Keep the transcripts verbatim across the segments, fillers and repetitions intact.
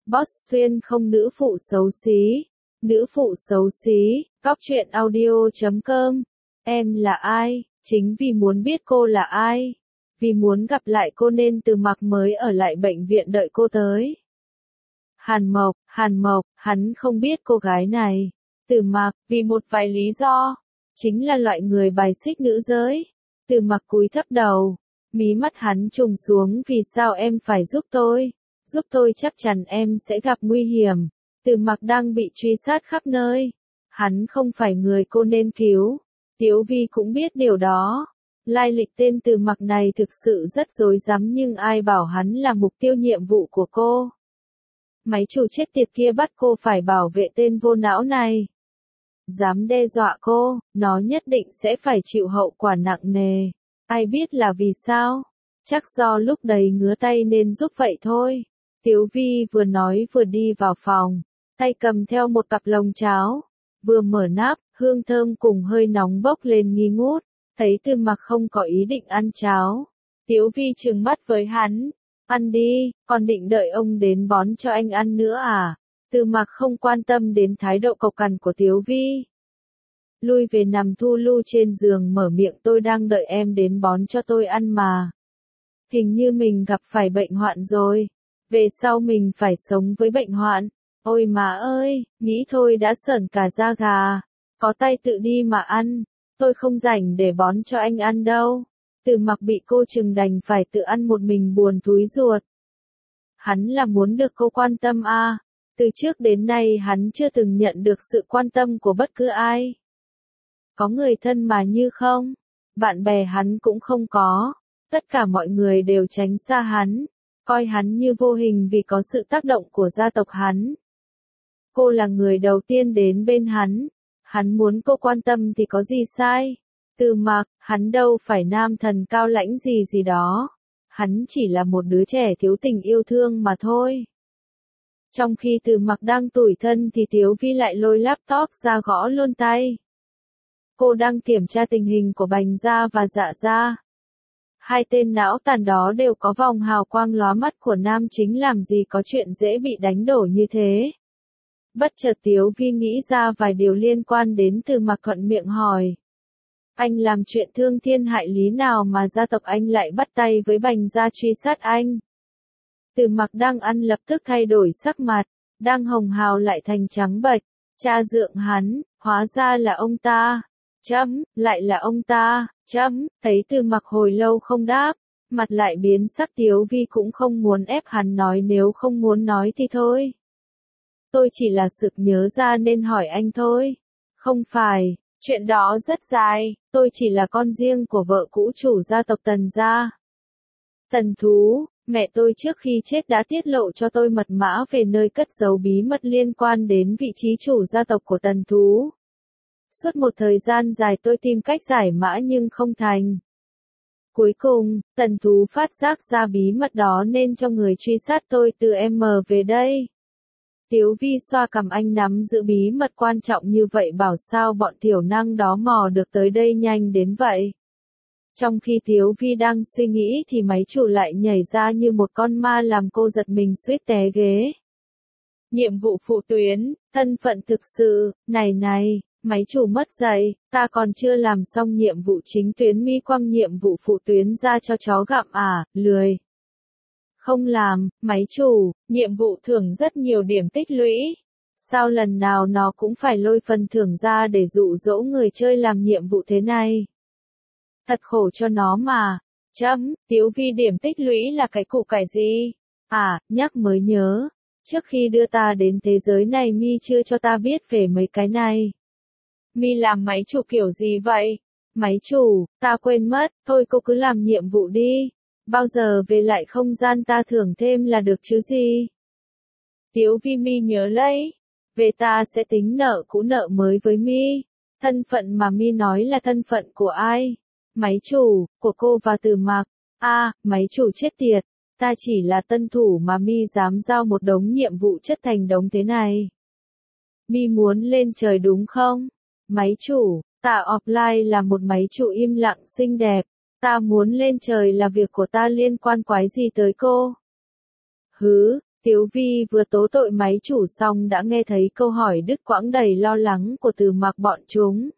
Boss xuyên không nữ phụ xấu xí. Nữ phụ xấu xí, cóc truyện audio chấm com. Em là ai? Chính vì muốn biết cô là ai. Vì muốn gặp lại cô nên Từ Mặc mới ở lại bệnh viện đợi cô tới. Hàn Mộc, Hàn Mộc, hắn không biết cô gái này. Từ Mặc, vì một vài lý do, chính là loại người bài xích nữ giới. Từ Mặc cúi thấp đầu, mí mắt hắn trùng xuống. Vì sao em phải giúp tôi? Giúp tôi chắc chắn em sẽ gặp nguy hiểm. Từ Mặc đang bị truy sát khắp nơi. Hắn không phải người cô nên cứu. Tiếu Vi cũng biết điều đó. Lai lịch tên Từ Mặc này thực sự rất rối rắm, nhưng ai bảo hắn là mục tiêu nhiệm vụ của cô. Máy chủ chết tiệt kia bắt cô phải bảo vệ tên vô não này. Dám đe dọa cô, nó nhất định sẽ phải chịu hậu quả nặng nề. Ai biết là vì sao? Chắc do lúc đầy ngứa tay nên giúp vậy thôi. Tiếu Vi vừa nói vừa đi vào phòng, tay cầm theo một cặp lồng cháo. Vừa mở nắp, hương thơm cùng hơi nóng bốc lên nghi ngút. Thấy Từ Mặc không có ý định ăn cháo, Tiếu Vi trừng mắt với hắn. Ăn đi, còn định đợi ông đến bón cho anh ăn nữa à? Từ Mặc không quan tâm đến thái độ cộc cằn của Tiếu Vi. Lui về nằm thu lu trên giường mở miệng, tôi đang đợi em đến bón cho tôi ăn mà. Hình như mình gặp phải bệnh hoạn rồi. Về sau mình phải sống với bệnh hoạn. Ôi má ơi, nghĩ thôi đã sởn cả da gà. Có tay tự đi mà ăn. Tôi không rảnh để bón cho anh ăn đâu. Từ Mặc bị cô trừng đành phải tự ăn một mình, buồn thúi ruột. Hắn là muốn được cô quan tâm à. Từ trước đến nay hắn chưa từng nhận được sự quan tâm của bất cứ ai. Có người thân mà như không. Bạn bè hắn cũng không có. Tất cả mọi người đều tránh xa hắn. Coi hắn như vô hình vì có sự tác động của gia tộc hắn. Cô là người đầu tiên đến bên hắn. Hắn muốn cô quan tâm thì có gì sai? Từ Mặc, hắn đâu phải nam thần cao lãnh gì gì đó. Hắn chỉ là một đứa trẻ thiếu tình yêu thương mà thôi. Trong khi Từ Mặc đang tủi thân thì Tiếu Vi lại lôi laptop ra gõ luôn tay. Cô đang kiểm tra tình hình của Bành Gia và Dạ Gia. Hai tên não tàn đó đều có vòng hào quang lóa mắt của nam chính, làm gì có chuyện dễ bị đánh đổ như thế. Bất chợt Tiếu Vi nghĩ ra vài điều liên quan đến Từ Mặc, thuận miệng hỏi. Anh làm chuyện thương thiên hại lý nào mà gia tộc anh lại bắt tay với Bành Gia truy sát anh? Từ Mặc đang ăn lập tức thay đổi sắc mặt, đang hồng hào lại thành trắng bệch. Cha dượng hắn, hóa ra là ông ta. Chấm, lại là ông ta. Chấm, thấy Từ Mặc hồi lâu không đáp, mặt lại biến sắc. Tiếu Vi cũng không muốn ép hắn nói, nếu không muốn nói thì thôi. Tôi chỉ là sực nhớ ra nên hỏi anh thôi. Không phải, chuyện đó rất dài, tôi chỉ là con riêng của vợ cũ chủ gia tộc Tần Gia. Tần Thú, mẹ tôi trước khi chết đã tiết lộ cho tôi mật mã về nơi cất giấu bí mật liên quan đến vị trí chủ gia tộc của Tần Thú. Suốt một thời gian dài tôi tìm cách giải mã nhưng không thành. Cuối cùng, Tần Thú phát giác ra bí mật đó nên cho người truy sát tôi từ M về đây. Tiếu Vi xoa cằm, anh nắm giữ bí mật quan trọng như vậy, bảo sao bọn thiểu năng đó mò được tới đây nhanh đến vậy. Trong khi Tiếu Vi đang suy nghĩ thì máy chủ lại nhảy ra như một con ma, làm cô giật mình suýt té ghế. Nhiệm vụ phụ tuyến, thân phận thực sự, này này, máy chủ mất dạy, ta còn chưa làm xong nhiệm vụ chính tuyến, mi quăng nhiệm vụ phụ tuyến ra cho chó gặm à, lười. Không làm, máy chủ, nhiệm vụ thưởng rất nhiều điểm tích lũy. Sao lần nào nó cũng phải lôi phần thưởng ra để dụ dỗ người chơi làm nhiệm vụ thế này? Thật khổ cho nó mà. Chấm, Tiếu Vi, điểm tích lũy là cái củ cải gì? À, nhắc mới nhớ. Trước khi đưa ta đến thế giới này mi chưa cho ta biết về mấy cái này. Mi làm máy chủ kiểu gì vậy? Máy chủ, ta quên mất, thôi cô cứ làm nhiệm vụ đi. Bao giờ về lại không gian ta thưởng thêm là được chứ gì? Tiếu Vi, mi nhớ lấy. Về ta sẽ tính nợ cũ nợ mới với mi. Thân phận mà mi nói là thân phận của ai? Máy chủ, của cô và Từ Mặc. A, à, máy chủ chết tiệt. Ta chỉ là tân thủ mà mi dám giao một đống nhiệm vụ chất thành đống thế này. Mi muốn lên trời đúng không? Máy chủ, ta offline là một máy chủ im lặng xinh đẹp. Ta muốn lên trời là việc của ta, liên quan quái gì tới cô? Hứ, Tiếu Vi vừa tố tội máy chủ xong đã nghe thấy câu hỏi đứt quãng đầy lo lắng của Từ Mặc bọn chúng.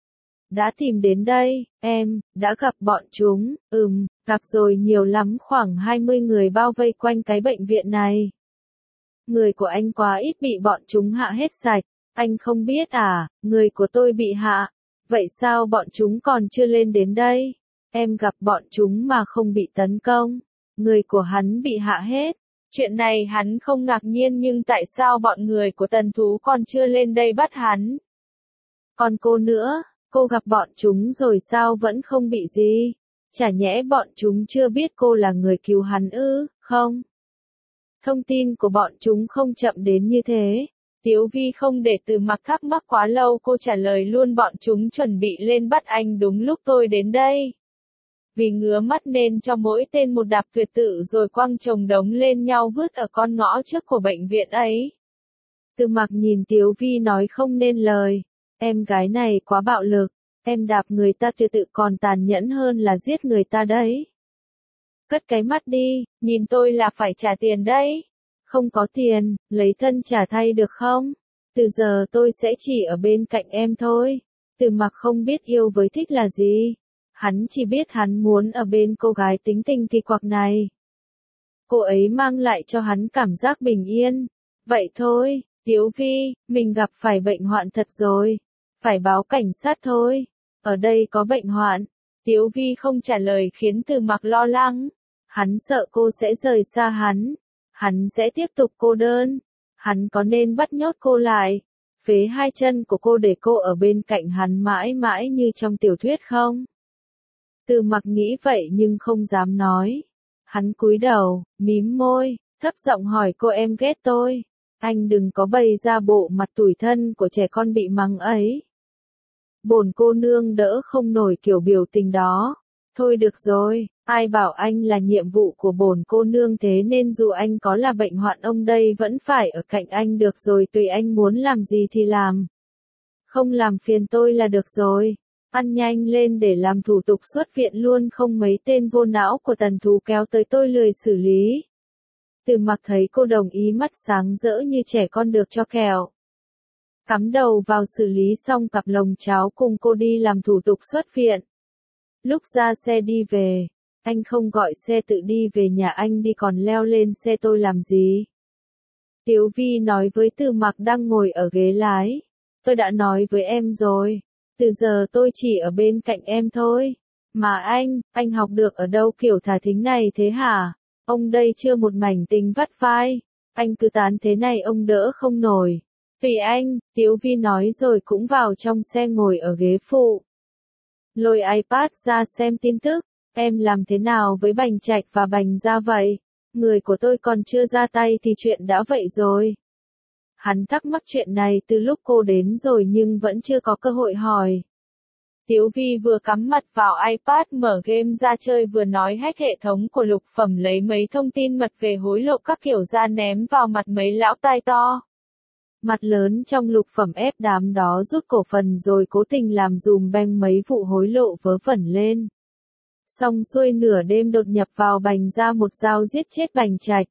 Đã tìm đến đây, em, đã gặp bọn chúng, ừm, gặp rồi nhiều lắm, khoảng hai mươi người bao vây quanh cái bệnh viện này. Người của anh quá ít bị bọn chúng hạ hết sạch, anh không biết à, người của tôi bị hạ, vậy sao bọn chúng còn chưa lên đến đây? Em gặp bọn chúng mà không bị tấn công, người của hắn bị hạ hết. Chuyện này hắn không ngạc nhiên nhưng tại sao bọn người của Tần Thú còn chưa lên đây bắt hắn? Còn cô nữa, cô gặp bọn chúng rồi sao vẫn không bị gì? Chả nhẽ bọn chúng chưa biết cô là người cứu hắn ư, không? Thông tin của bọn chúng không chậm đến như thế. Tiếu Vi không để Từ Mặc thắc mắc quá lâu, cô trả lời luôn, bọn chúng chuẩn bị lên bắt anh đúng lúc tôi đến đây. Vì ngứa mắt nên cho mỗi tên một đạp tuyệt tự rồi quăng chồng đống lên nhau vứt ở con ngõ trước của bệnh viện ấy. Từ Mặc nhìn Tiếu Vi nói không nên lời. Em gái này quá bạo lực, em đạp người ta tuyệt tự còn tàn nhẫn hơn là giết người ta đấy. Cất cái mắt đi, nhìn tôi là phải trả tiền đấy. Không có tiền, lấy thân trả thay được không? Từ giờ tôi sẽ chỉ ở bên cạnh em thôi. Từ Mặc không biết yêu với thích là gì. Hắn chỉ biết hắn muốn ở bên cô gái tính tình kỳ quặc này. Cô ấy mang lại cho hắn cảm giác bình yên. Vậy thôi, Tiếu Vi, mình gặp phải bệnh hoạn thật rồi. Phải báo cảnh sát thôi. Ở đây có bệnh hoạn. Tiếu Vi không trả lời khiến Từ Mặc lo lắng. Hắn sợ cô sẽ rời xa hắn. Hắn sẽ tiếp tục cô đơn. Hắn có nên bắt nhốt cô lại, phế hai chân của cô để cô ở bên cạnh hắn mãi mãi như trong tiểu thuyết không? Từ Mặc nghĩ vậy nhưng không dám nói. Hắn cúi đầu, mím môi, thấp giọng hỏi cô, em ghét tôi. Anh đừng có bày ra bộ mặt tủi thân của trẻ con bị mắng ấy. Bổn cô nương đỡ không nổi kiểu biểu tình đó. Thôi được rồi, ai bảo anh là nhiệm vụ của bổn cô nương, thế nên dù anh có là bệnh hoạn ông đây vẫn phải ở cạnh anh được rồi, tùy anh muốn làm gì thì làm. Không làm phiền tôi là được rồi. Ăn nhanh lên để làm thủ tục xuất viện luôn, không mấy tên vô não của Tần Thú kéo tới tôi lười xử lý. Từ Mặc thấy cô đồng ý, mắt sáng rỡ như trẻ con được cho kẹo. Cắm đầu vào xử lý xong cặp lồng cháo cùng cô đi làm thủ tục xuất viện. Lúc ra xe đi về, anh không gọi xe tự đi về nhà anh đi, còn leo lên xe tôi làm gì? Tiếu Vi nói với Từ Mặc đang ngồi ở ghế lái. Tôi đã nói với em rồi, từ giờ tôi chỉ ở bên cạnh em thôi. Mà anh, anh học được ở đâu kiểu thả thính này thế hả? Ông đây chưa một mảnh tình vắt vai. Anh cứ tán thế này ông đỡ không nổi. Tùy anh, Tiếu Vi nói rồi cũng vào trong xe ngồi ở ghế phụ. Lôi iPad ra xem tin tức. Em làm thế nào với Bành Trạch và Bành Gia vậy? Người của tôi còn chưa ra tay thì chuyện đã vậy rồi. Hắn thắc mắc chuyện này từ lúc cô đến rồi nhưng vẫn chưa có cơ hội hỏi. Tiếu Vi vừa cắm mặt vào iPad mở game ra chơi vừa nói hack hệ thống của Lục Phẩm lấy mấy thông tin mật về hối lộ các kiểu ra ném vào mặt mấy lão tai to. Mặt lớn trong Lục Phẩm ép đám đó rút cổ phần rồi cố tình làm dùm beng mấy vụ hối lộ vớ vẩn lên. Xong xuôi nửa đêm đột nhập vào Bành Gia một dao giết chết Bành Trạch.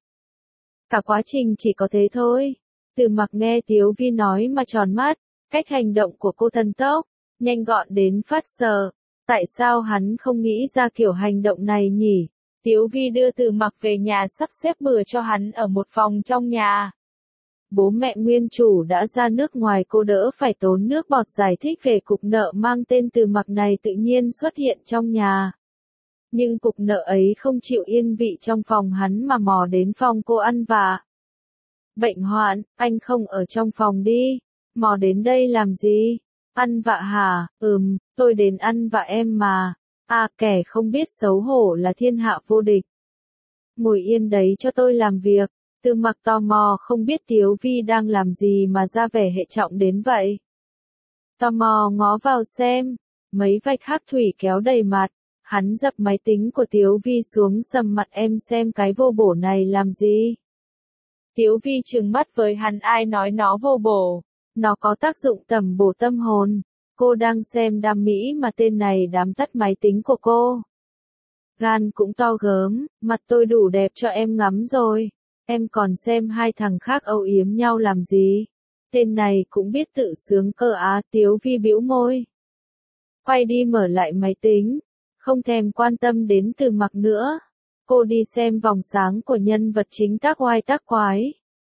Cả quá trình chỉ có thế thôi. Từ Mặc nghe Tiếu Vi nói mà tròn mắt, cách hành động của cô thần tốc, nhanh gọn đến phát sợ. Tại sao hắn không nghĩ ra kiểu hành động này nhỉ? Tiếu Vi đưa Từ Mặc về nhà sắp xếp bừa cho hắn ở một phòng trong nhà. Bố mẹ nguyên chủ đã ra nước ngoài, cô đỡ phải tốn nước bọt giải thích về cục nợ mang tên Từ Mặc này tự nhiên xuất hiện trong nhà. Nhưng cục nợ ấy không chịu yên vị trong phòng hắn mà mò đến phòng cô ăn vạ. Bệnh hoạn, anh không ở trong phòng đi. Mò đến đây làm gì? Ăn vạ hả? Ừm, tôi đến ăn vạ em mà. À, kẻ không biết xấu hổ là thiên hạ vô địch. Ngồi yên đấy cho tôi làm việc. Từ Mặc tò mò không biết Tiếu Vi đang làm gì mà ra vẻ hệ trọng đến vậy. Tò mò ngó vào xem. Mấy vạch hắc thủy kéo đầy mặt. Hắn dập máy tính của Tiếu Vi xuống, sầm mặt, em xem cái vô bổ này làm gì? Tiếu Vi trừng mắt với hắn, ai nói nó vô bổ? Nó có tác dụng tẩm bổ tâm hồn. Cô đang xem đam mỹ mà tên này đám tắt máy tính của cô. Gan cũng to gớm, mặt tôi đủ đẹp cho em ngắm rồi. Em còn xem hai thằng khác âu yếm nhau làm gì? Tên này cũng biết tự sướng cơ á, Tiếu Vi bĩu môi. Quay đi mở lại máy tính, không thèm quan tâm đến Từ Mặc nữa. Cô đi xem vòng sáng của nhân vật chính tác oai tác quái.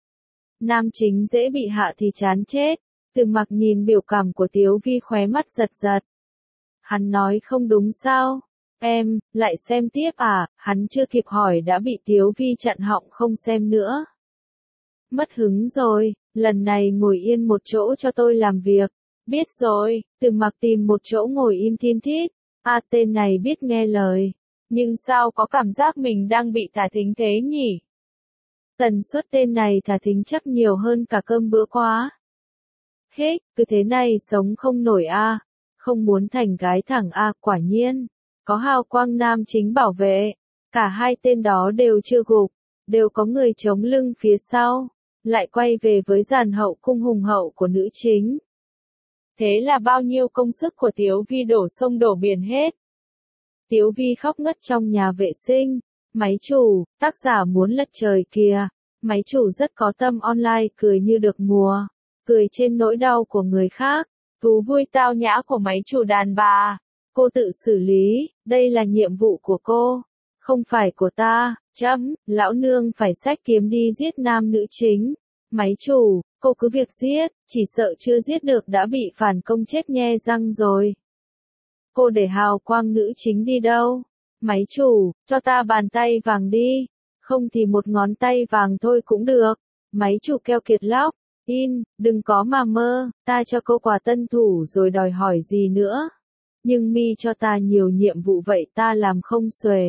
Nam chính dễ bị hạ thì chán chết. Từ Mặc nhìn biểu cảm của Tiếu Vi khóe mắt giật giật. Hắn nói không đúng sao? Em, lại xem tiếp à? Hắn chưa kịp hỏi đã bị Tiếu Vi chặn họng không xem nữa. Mất hứng rồi, lần này ngồi yên một chỗ cho tôi làm việc. Biết rồi, Từ Mặc tìm một chỗ ngồi im thiên thít. À, tên này biết nghe lời. Nhưng sao có cảm giác mình đang bị thả thính thế nhỉ? Tần suất tên này thả thính chắc nhiều hơn cả cơm bữa quá. Hết, cứ thế này sống không nổi a, à. Không muốn thành gái thẳng a, à, quả nhiên. Có hào quang nam chính bảo vệ. Cả hai tên đó đều chưa gục, đều có người chống lưng phía sau. Lại quay về với dàn hậu cung hùng hậu của nữ chính. Thế là bao nhiêu công sức của Tiếu Vi đổ sông đổ biển hết. Tiếu Vi khóc ngất trong nhà vệ sinh. Máy chủ, tác giả muốn lật trời kìa. Máy chủ rất có tâm online cười như được mùa. Cười trên nỗi đau của người khác. Thú vui tao nhã của máy chủ đàn bà. Cô tự xử lý, đây là nhiệm vụ của cô. Không phải của ta, chấm, lão nương phải xách kiếm đi giết nam nữ chính. Máy chủ, cô cứ việc giết, chỉ sợ chưa giết được đã bị phản công chết nhe răng rồi. Cô để hào quang nữ chính đi đâu? Máy chủ, cho ta bàn tay vàng đi. Không thì một ngón tay vàng thôi cũng được. Máy chủ keo kiệt lóc. In, đừng có mà mơ, ta cho cô quà tân thủ rồi đòi hỏi gì nữa. Nhưng mi cho ta nhiều nhiệm vụ vậy ta làm không xuể.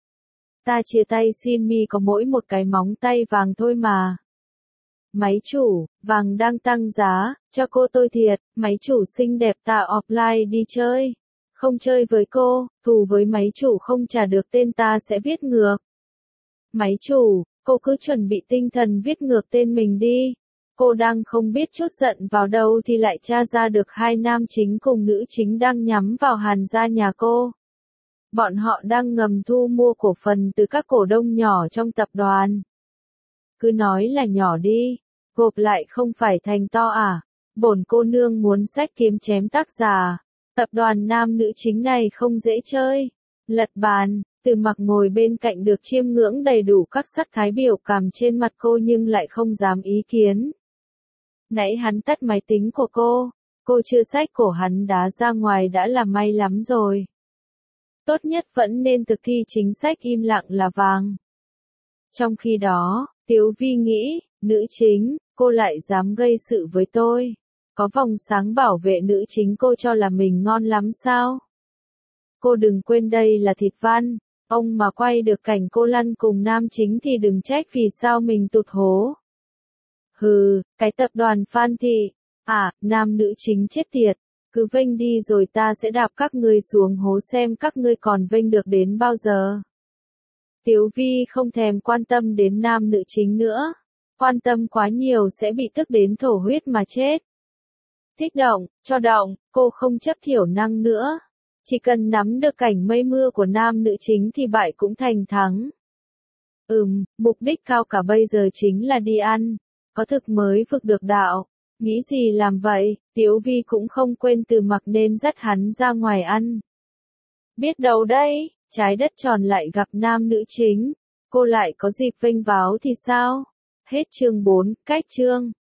Ta chia tay xin mi có mỗi một cái móng tay vàng thôi mà. Máy chủ, vàng đang tăng giá, cho cô tôi thiệt, máy chủ xinh đẹp ta offline đi chơi. Không chơi với cô, thù với máy chủ không trả được tên ta sẽ viết ngược. Máy chủ, cô cứ chuẩn bị tinh thần viết ngược tên mình đi. Cô đang không biết chút giận vào đâu thì lại tra ra được hai nam chính cùng nữ chính đang nhắm vào Hàn gia nhà cô. Bọn họ đang ngầm thu mua cổ phần từ các cổ đông nhỏ trong tập đoàn. Cứ nói là nhỏ đi, gộp lại không phải thành to à? Bổn cô nương muốn xách kiếm chém tác giả. Tập đoàn nam nữ chính này không dễ chơi. Lật bàn, Từ Mặc ngồi bên cạnh được chiêm ngưỡng đầy đủ các sắc thái biểu cảm trên mặt cô nhưng lại không dám ý kiến. Nãy hắn tắt máy tính của cô, cô chưa xách cổ hắn đá ra ngoài đã là may lắm rồi. Tốt nhất vẫn nên thực thi chính sách im lặng là vàng. Trong khi đó, Tiếu Vi nghĩ, nữ chính, cô lại dám gây sự với tôi. Có vòng sáng bảo vệ nữ chính cô cho là mình ngon lắm sao? Cô đừng quên đây là thịt văn, ông mà quay được cảnh cô lăn cùng nam chính thì đừng trách vì sao mình tụt hố. Hừ, cái tập đoàn Phan Thị, à, nam nữ chính chết tiệt, cứ vênh đi rồi ta sẽ đạp các ngươi xuống hố xem các ngươi còn vênh được đến bao giờ. Tiếu Vi không thèm quan tâm đến nam nữ chính nữa, quan tâm quá nhiều sẽ bị tức đến thổ huyết mà chết. Thích động, cho động, cô không chấp thiểu năng nữa. Chỉ cần nắm được cảnh mây mưa của nam nữ chính thì bại cũng thành thắng. Ừm, mục đích cao cả bây giờ chính là đi ăn. Có thực mới vực được đạo. Nghĩ gì làm vậy, Tiếu Vi cũng không quên Từ Mặc nên dắt hắn ra ngoài ăn. Biết đâu đây, trái đất tròn lại gặp nam nữ chính. Cô lại có dịp vênh váo thì sao? Hết chương bốn, cách chương.